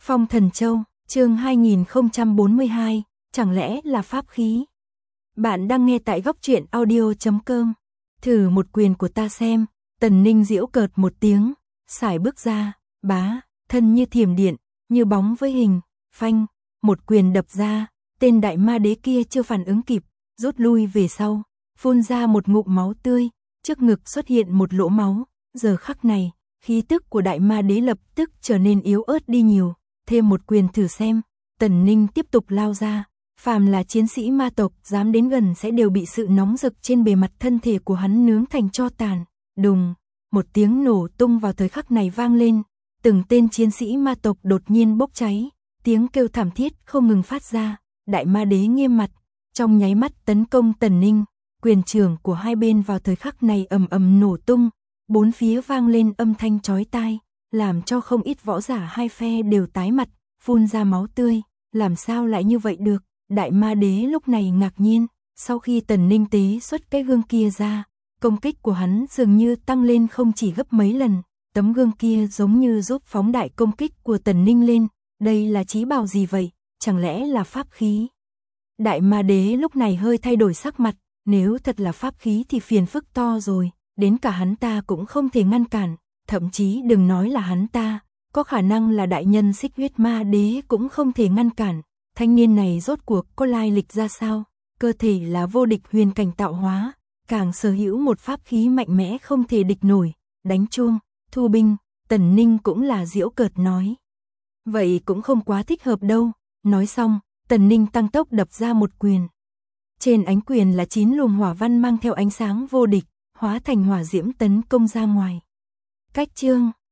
Phong Thần Châu, chương 2042, chẳng lẽ là pháp khí? Bạn đang nghe tại góc truyện audio.com. Thử một quyền của ta xem. Tần Ninh giễu cợt một tiếng, sải bước ra, bá, thân như thiểm điện, như bóng với hình, phanh, một quyền đập ra, tên đại ma đế kia chưa phản ứng kịp, rút lui về sau, phun ra một ngụm máu tươi, trước ngực xuất hiện một lỗ máu, giờ khắc này, khí tức của đại ma đế lập tức trở nên yếu ớt đi nhiều, thêm một quyền thử xem. Tần Ninh tiếp tục lao ra, phàm là chiến sĩ ma tộc dám đến gần sẽ đều bị sự nóng rực trên bề mặt thân thể của hắn nướng thành tro tàn. Đùng, một tiếng nổ tung vào thời khắc này vang lên, từng tên chiến sĩ ma tộc đột nhiên bốc cháy, tiếng kêu thảm thiết không ngừng phát ra, đại ma đế nghiêm mặt, trong nháy mắt tấn công Tần Ninh, quyền trưởng của hai bên vào thời khắc này ầm ầm nổ tung, bốn phía vang lên âm thanh chói tai, làm cho không ít võ giả hai phe đều tái mặt, phun ra máu tươi, làm sao lại như vậy được, đại ma đế lúc này ngạc nhiên, sau khi Tần Ninh tế xuất cái gương kia ra, công kích của hắn dường như tăng lên không chỉ gấp mấy lần, tấm gương kia giống như giúp phóng đại công kích của Tần Ninh lên, đây là chí bảo gì vậy, chẳng lẽ là pháp khí? Đại ma đế lúc này hơi thay đổi sắc mặt, nếu thật là pháp khí thì phiền phức to rồi, đến cả hắn ta cũng không thể ngăn cản, thậm chí đừng nói là hắn ta, có khả năng là đại nhân Xích Huyết Ma Đế cũng không thể ngăn cản, thanh niên này rốt cuộc có lai lịch ra sao, cơ thể là vô địch huyền cảnh tạo hóa, càng sở hữu một pháp khí mạnh mẽ không thể địch nổi, đánh chuông, thu binh, Tần Ninh cũng là giễu cợt nói. Vậy cũng không quá thích hợp đâu, nói xong, Tần Ninh tăng tốc đập ra một quyền. Trên ánh quyền là 9 luồng hỏa văn mang theo ánh sáng vô địch, hóa thành hỏa diễm tấn công ra ngoài. Cách chương